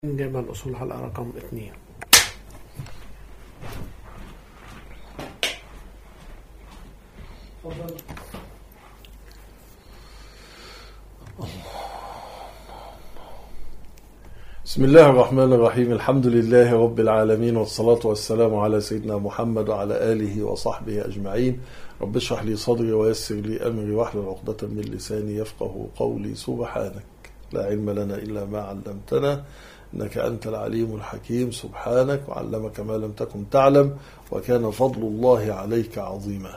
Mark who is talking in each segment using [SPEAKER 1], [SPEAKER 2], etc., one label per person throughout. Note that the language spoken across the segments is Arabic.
[SPEAKER 1] جامع الأصول حلقة رقم 2.
[SPEAKER 2] بسم الله الرحمن الرحيم. الحمد لله رب العالمين، والصلاة والسلام على سيدنا محمد وعلى آله وصحبه أجمعين. رب اشرح لي صدري ويسر لي أمري واحلل عقدة من لساني يفقه قولي. سبحانك لا علم لنا إلا ما علمتنا إنك أنت العليم الحكيم. سبحانك وعلمك ما لم تكن تعلم وكان فضل الله عليك عظيما.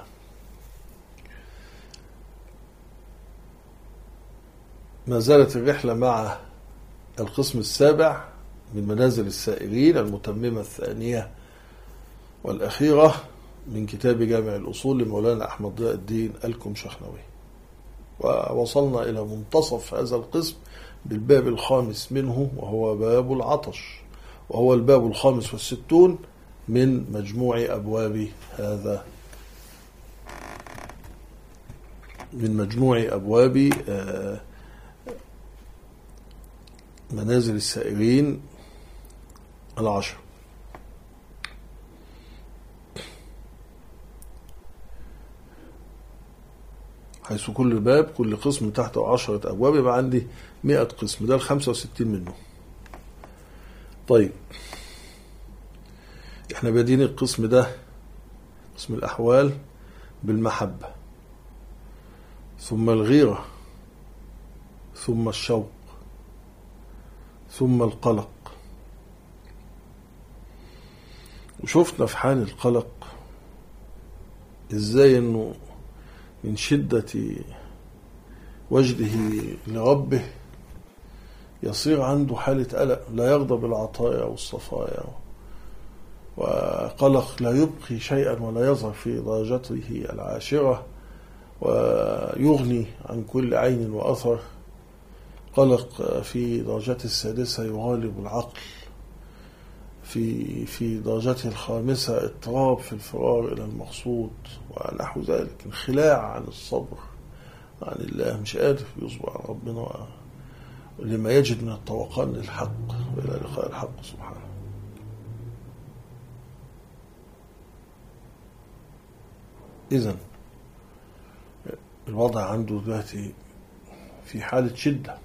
[SPEAKER 2] ما زالت الرحلة مع القسم السابع من منازل السائرين، المتممة الثانية والأخيرة من كتاب جامع الأصول لمولانا أحمد ضياء الدين الكمشخنوي، ووصلنا إلى منتصف هذا القسم بالباب الخامس منه، وهو باب العطش، وهو الباب الخامس والستون من مجموع أبواب هذا منازل السائرين العشر، حيث كل باب كل قسم تحته 10 أبواب، يبقى عندي 100 قسم، ده 65 منه. طيب، احنا بادين القسم ده، قسم الأحوال، بالمحبة، ثم الغيرة، ثم الشوق، ثم القلق. وشفنا في حال القلق ازاي انه من شدة وجده لربه يصير عنده حالة قلق، لا يرضى بالعطايا والصفايا، وقلق لا يبقي شيئا ولا يظهر في درجته العاشرة، ويغني عن كل عين وأثر. قلق في درجته السادسة يغالب العقل، في درجته الخامسة اضطراب في الفرار إلى المقصود ونحو ذلك، انخلاع عن الصبر عن الله، مش قادر يصبر عن ربنا لما يجد من الطوقان للحق وإلى لقاء الحق سبحانه. إذن الوضع عنده دلوقتي في حالة شدة،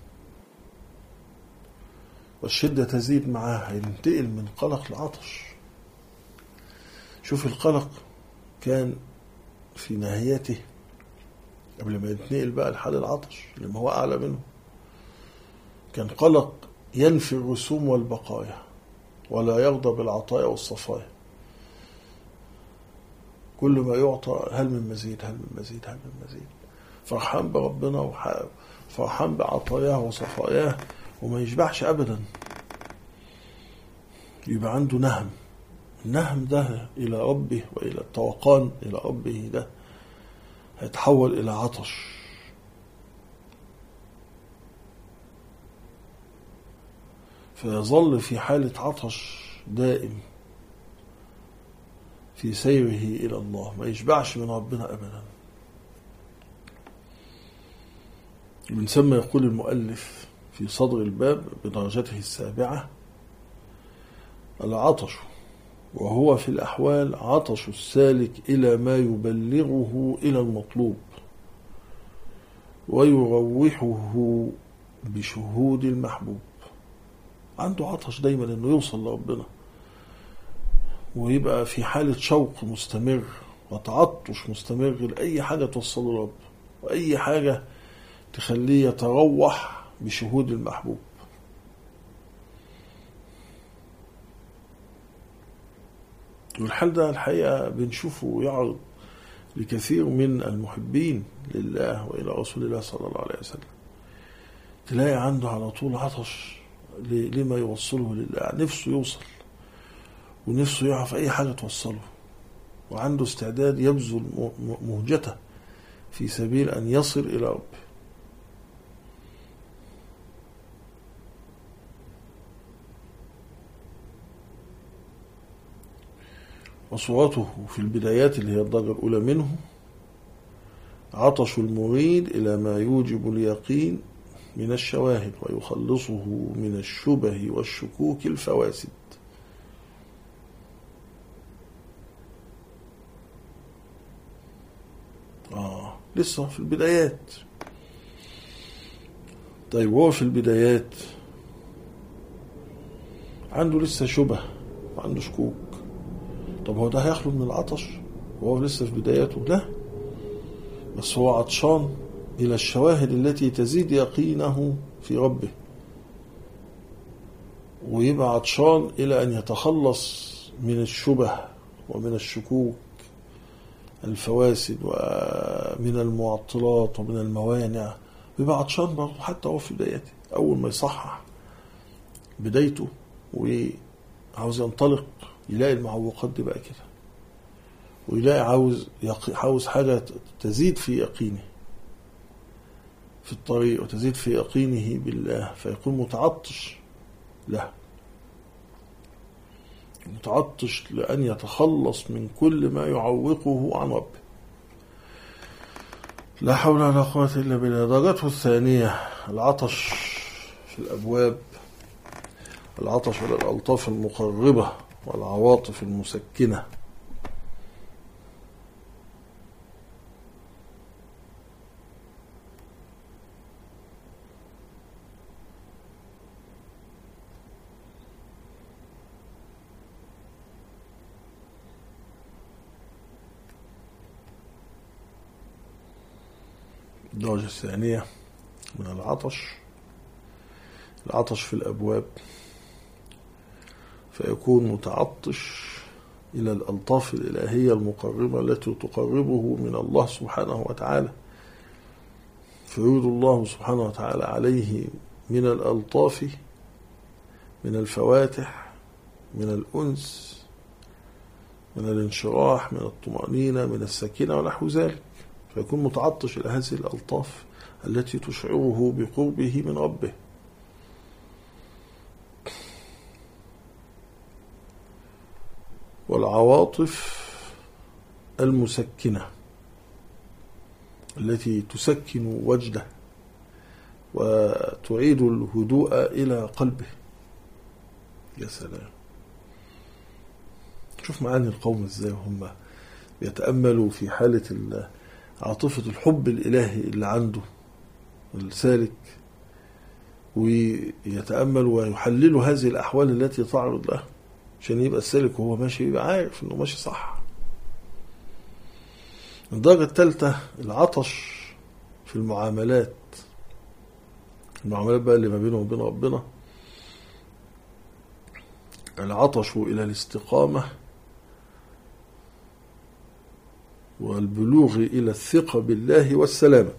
[SPEAKER 2] والشدة تزيد معاها، ينتقل من قلق لعطش. شوف القلق كان في نهايته قبل ما ينتقل بقى لحال العطش لما هو أعلى منه، كان قلق ينفي الرسوم والبقايا ولا يرضى بالعطايا والصفايا، كل ما يعطى هل من مزيد، هل من مزيد، هل من مزيد، فرحان بربنا وفرحان بعطاياه وصفاياه، وما يشبعش أبدا. يبقى عنده نهم، النهم ده إلى ربه وإلى التوقان إلى ربه ده هيتحول إلى عطش. فيظل في حالة عطش دائم في سيره إلى الله، ما يشبعش من ربنا أبدا. من ثم يقول المؤلف في صدر الباب بدرجته السابعة: العطش وهو في الأحوال عطش السالك إلى ما يبلغه إلى المطلوب ويروحه بشهود المحبوب. عنده عطش دايما إنه يوصل لربنا، ويبقى في حالة شوق مستمر وتعطش مستمر لأي حاجة توصله لرب، وأي حاجة تخليه يتروح بشهود المحبوب. والحال ده الحقيقة بنشوفه يعرض لكثير من المحبين لله وإلى رسول الله صلى الله عليه وسلم. تلاقي عنده على طول عطش لما يوصله لله، نفسه يوصل ونفسه يعرف أي حاجة توصله، وعنده استعداد يبذل مهجته في سبيل أن يصل إلى ربه. وصورته في البدايات اللي هي الدرجة الأولى منه: عطش المريد إلى ما يوجب اليقين من الشواهد ويخلصه من الشبه والشكوك الفواسد. لسه في البدايات. طيب هو في البدايات عنده لسه شبه وعنده شكوك. طب هو ده هيخلو من العطش وهو لسه في بداياته؟ لا، بس هو عطشان إلى الشواهد التي تزيد يقينه في ربه، ويبقى عطشان إلى أن يتخلص من الشبه ومن الشكوك الفواسد ومن المعطلات ومن الموانع. ويبقى عطشان برضه حتى هو في بدايته، أول ما يصحح بدايته وعاوز ينطلق يلاقي المعوقات دي بقى كده، ويلاقي عاوز حاجة تزيد في يقينه في الطريق وتزيد في يقينه بالله، فيكون متعطش له، متعطش لأن يتخلص من كل ما يعوقه عن ربه. لا حول ولا قوة إلا بالله. درجته الثانية العطش في الأبواب، العطش على الألطاف المقربة والعواطف المسكنة. الدرجة الثانية من العطش في الأبواب، فيكون متعطش إلى الألطاف الإلهية المقربة التي تقربه من الله سبحانه وتعالى، فيريد الله سبحانه وتعالى عليه من الألطاف، من الفواتح، من الأنس، من الانشراح، من الطمأنينة، من السكينة ونحو ذلك. فيكون متعطش إلى هذه الألطاف التي تشعره بقربه من ربه. والعواطف المسكنة التي تسكن وجده وتعيد الهدوء إلى قلبه. يا سلام، شوف معاني القوم ازاي هم يتأملوا في حالة عاطفة الحب الإلهي اللي عنده السالك، ويتأملوا ويحللوا هذه الأحوال التي تعرض له، عشان يبقى السالك وهو ماشي يبقى عارف انه ماشي صح. الدرجة الثالثة العطش في المعاملات بقى اللي ما بينه وبين ربنا، العطش إلى الاستقامة والبلوغ إلى الثقة بالله والسلامة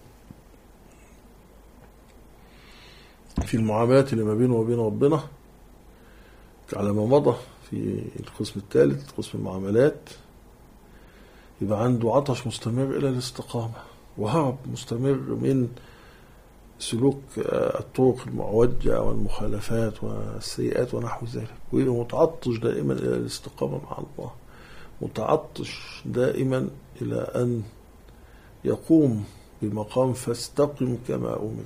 [SPEAKER 2] في المعاملات اللي ما بينه وبين ربنا، على ما مضى في القسم الثالث قسم المعاملات. يبقى عنده عطش مستمر إلى الاستقامة وهرب مستمر من سلوك الطرق المعوجة والمخالفات والسيئات ونحو ذلك، ويبقى متعطش دائما إلى الاستقامة مع الله، متعطش دائما إلى أن يقوم بمقام فاستقم كما أمرت.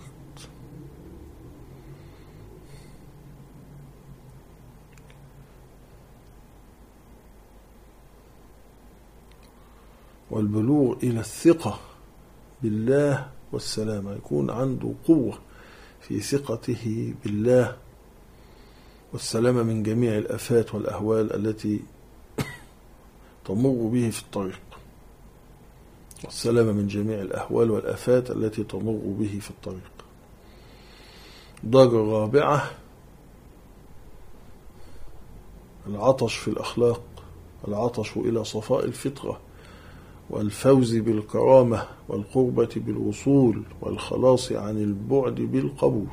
[SPEAKER 2] والبلوغ إلى الثقة بالله والسلامة، يكون عنده قوة في ثقته بالله والسلامة من جميع الآفات والأهوال التي تمر به في الطريق، والسلامة من جميع الأهوال والآفات التي تمر به في الطريق. الدرجة الرابعة العطش في الأخلاق، العطش إلى صفاء الفطرة والفوز بالكرامة والقربة بالوصول والخلاص عن البعد بالقبول.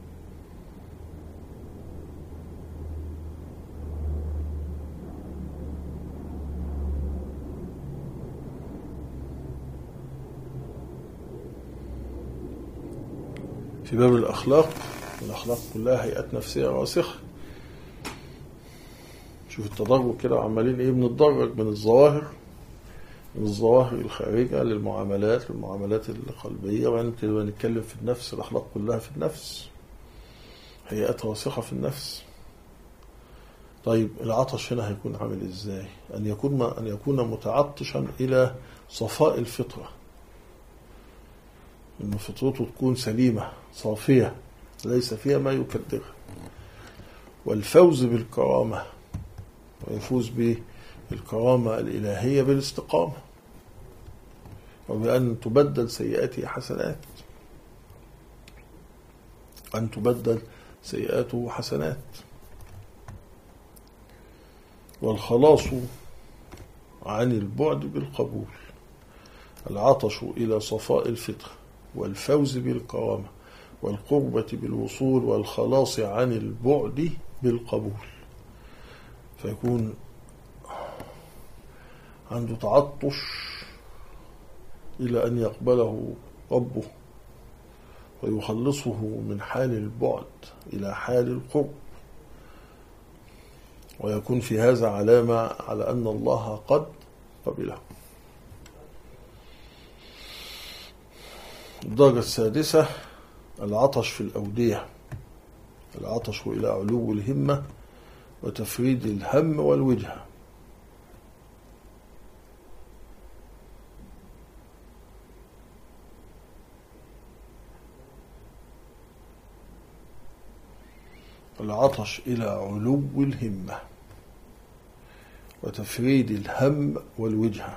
[SPEAKER 2] في باب الأخلاق كلها هيئات نفسية راسخة. شوف التدرج كده، عمالين بنتدرج من الظواهر الظواهر الخارجة للمعاملات القلبية، وبعدين نتكلم في النفس. الأخلاق كلها في النفس، هيئات راسخة في النفس. طيب العطش هنا هيكون عامل ازاي؟ أن يكون متعطشا إلى صفاء الفطرة، إن فطرته تكون سليمة صافية ليس فيها ما يكدرها، والفوز بالكرامة، ويفوز بالكرامة الإلهية بالاستقامة، وبأن تبدل سيئاته حسنات، أن تبدل سيئاته حسنات. والخلاص عن البعد بالقبول، العطش إلى صفاء الفطر والفوز بالكرامة والقربة بالوصول والخلاص عن البعد بالقبول، فيكون عنده تعطش إلى أن يقبله ربه ويخلصه من حال البعد إلى حال القرب، ويكون في هذا علامة على أن الله قد قبله. الدرجة السادسة العطش في الأودية، العطش إلى علو الهمة وتفريد الهم والوجهة. العطش إلى علو الهمة وتفريد الهم والوجهة،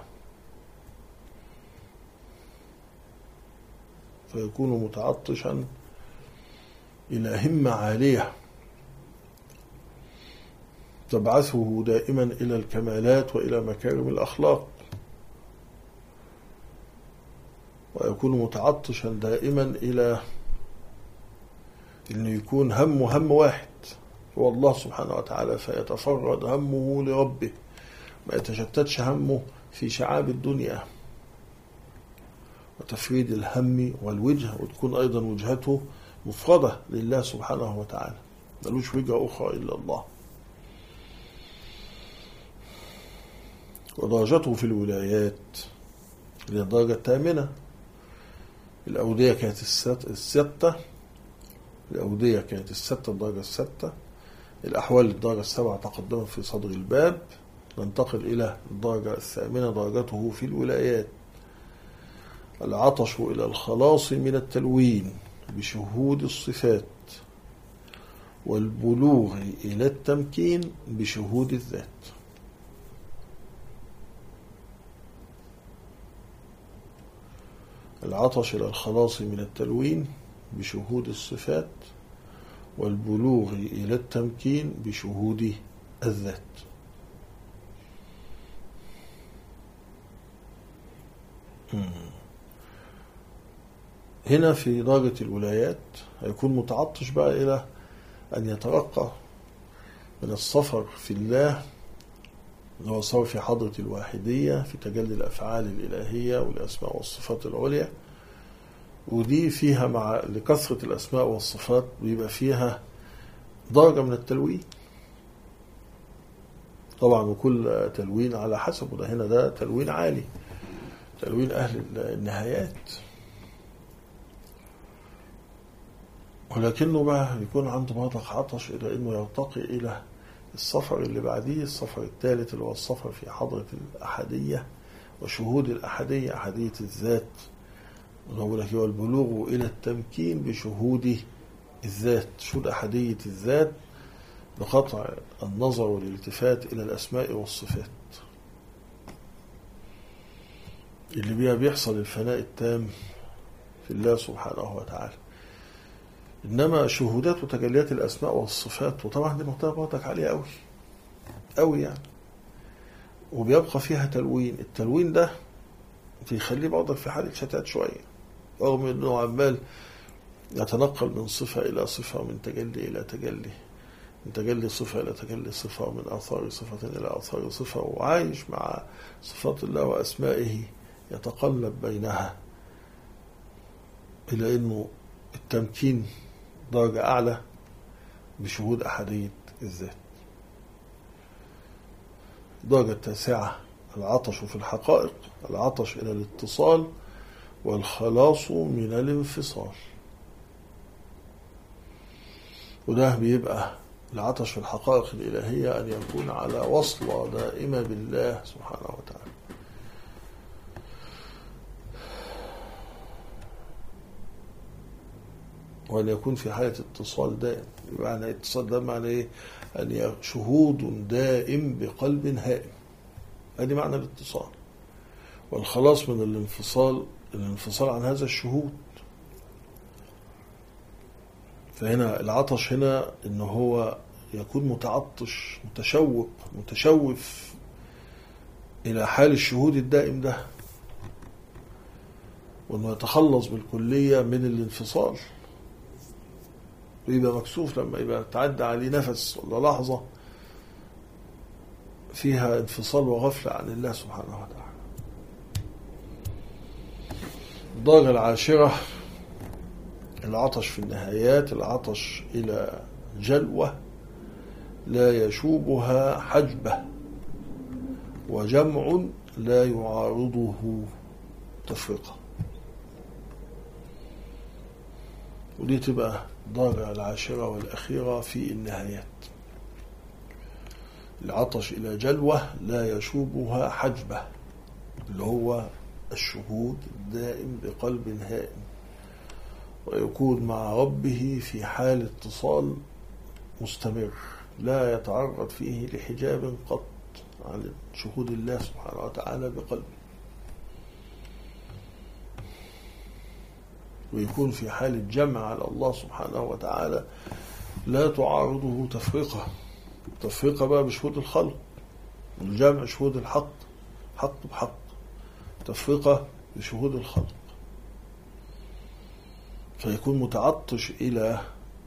[SPEAKER 2] فيكون متعطشا إلى همة عالية تبعثه دائما إلى الكمالات وإلى مكارم الأخلاق، ويكون متعطشا دائما إلى أنه يكون هم واحد هو الله سبحانه وتعالى، فيتفرد همه لربه، ما يتشتتش همه في شعاب الدنيا. وتفريد الهم والوجه، وتكون أيضا وجهته مفردة لله سبحانه وتعالى، ملوش وجهة أخرى إلا الله. ودرجته في الولايات هي الدرجة الثامنة. الأودية كانت الستة، الأودية كانت الستة، الدرجة الستة. الأحوال الدرجة السبعة تقدمت في صدر الباب. ننتقل إلى الدرجة الثامنة، درجته في الولايات. العطش إلى الخلاص من التلوين بشهود الصفات، والبلوغ إلى التمكين بشهود الذات. العطش إلى الخلاص من التلوين بشهود الصفات، والبلوغ إلى التمكين بشهود الذات. هنا في درجة الولايات هيكون متعطش بقى إلى أن يترقى من السفر في الله، اللي هو صار في حضرة الواحدية في تجلي الأفعال الإلهية والأسماء والصفات العليا. ودي فيها مع لكثرة الأسماء والصفات بيبقى فيها درجة من التلوين طبعا، وكل تلوين على حسب. وده هنا ده تلوين عالي، تلوين أهل النهايات. ولكنه بقى يكون عنده برضك عطش إلى أنه يرتقي إلى السفر اللي بعديه، السفر الثالث اللي هو السفر في حضرة الأحدية وشهود الأحدية، أحدية الذات. ونقول لك هو البلوغ إلى التمكين بشهود الذات، شهود أحدية الذات بقطع النظر والالتفات إلى الأسماء والصفات، اللي بيها بيحصل الفناء التام في الله سبحانه وتعالى. إنما شهودات وتجليات الأسماء والصفات، وطبعا دي مرتبة برضك عالية أوي أوي يعني، وبيبقى فيها تلوين. التلوين ده بيخليه برضك في حالة شتات شوية، رغم أنه عمال يتنقل من صفة إلى صفة، من تجلي إلى تجلي، من تجلي صفة إلى تجلي صفة، ومن آثار صفة إلى آثار صفة، وعايش مع صفات الله وأسمائه يتقلب بينها إلى أنه التمكين درجة أعلى بشهود أحدية الذات. الدرجة التاسعة العطش في الحقائق، العطش إلى الاتصال والخلاص من الانفصال. وده بيبقى العطش في الحقائق الإلهية أن يكون على وصلة دائمة بالله سبحانه وتعالى، وأن يكون في حالة اتصال دائم. معنى اتصال ده معنى إيه؟ أن شهود دائم بقلب هائم، هذه معنى الاتصال. والخلاص من الانفصال عن هذا الشهود. فهنا العطش هنا إنه هو يكون متعطش متشوف إلى حال الشهود الدائم ده، وإنه يتخلص بالكلية من الانفصال، ويبقى مكسوف لما يبقى تعدى عليه نفس ولا لحظة فيها انفصال وغفلة عن الله سبحانه وتعالى. الدرجة العاشرة العطش في النهايات، العطش إلى جلوة لا يشوبها حجبة، وجمع لا يعارضه تفرقة. ودي تبقى الدرجة العاشرة والأخيرة في النهايات. العطش إلى جلوة لا يشوبها حجبة، اللي هو الشهود الدائم بقلب هائم، ويكون مع ربه في حال اتصال مستمر لا يتعرض فيه لحجاب قط عن شهود الله سبحانه وتعالى بقلبه، ويكون في حال الجمع على الله سبحانه وتعالى لا تعارضه تفرقة بقى بشهود الخلق، الجمع شهود الحق، حق بحق، تفرقة بشهود الخلق. فيكون متعطش إلى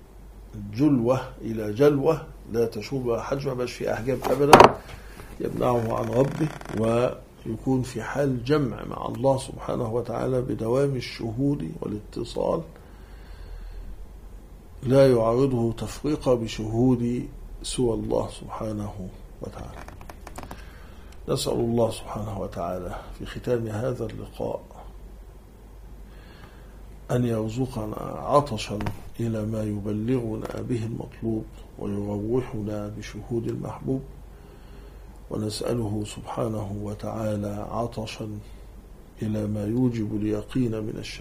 [SPEAKER 2] جلوة لا تشوبها حجمة، باش في أحجاب أبدا يمنعه عن ربه، ويكون في حال جمع مع الله سبحانه وتعالى بدوام الشهود والاتصال لا يعارضه تفرقة بشهود سوى الله سبحانه وتعالى. نسأل الله سبحانه وتعالى في ختام هذا اللقاء أن يرزقنا عطشا إلى ما يبلغنا به المطلوب ويروحنا بشهود المحبوب، ونسأله سبحانه وتعالى عطشا إلى ما يوجب اليقين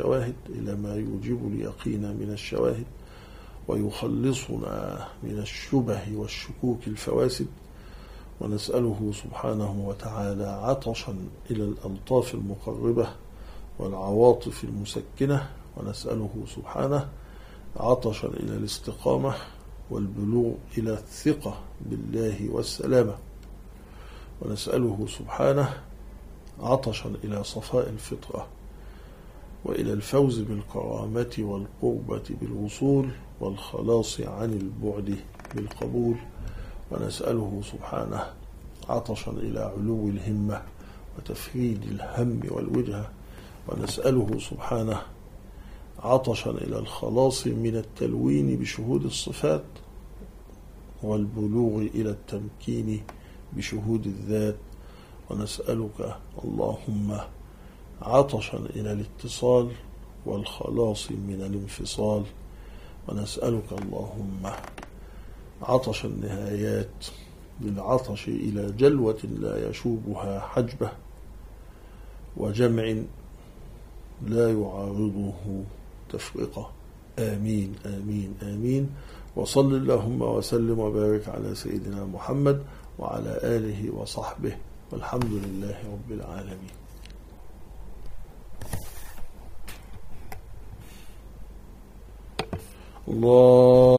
[SPEAKER 2] من الشواهد، ويخلصنا من الشبه والشكوك الفواسد، ونسأله سبحانه وتعالى عطشا إلى الألطاف المقربة والعواطف المسكنة، ونسأله سبحانه عطشا إلى الاستقامة والبلوغ إلى الثقة بالله والسلامة، ونسأله سبحانه عطشا إلى صفاء الفطرة وإلى الفوز بالكرامة والقربة بالوصول والخلاص عن البعد بالقبول، ونسأله سبحانه عطشا إلى علو الهمة وتفريد الهم والوجهة، ونسأله سبحانه عطشا إلى الخلاص من التلوين بشهود الصفات والبلوغ إلى التمكين بشهود الذات، ونسألك اللهم عطشا إلى الاتصال والخلاص من الانفصال، ونسألك اللهم عطش النهايات بالعطش إلى جلوة لا يشوبها حجبة، وجمع لا يعارضه تفرقة. آمين آمين آمين. وصل اللهم وسلم وبارك على سيدنا محمد وعلى آله وصحبه، والحمد لله رب العالمين. الله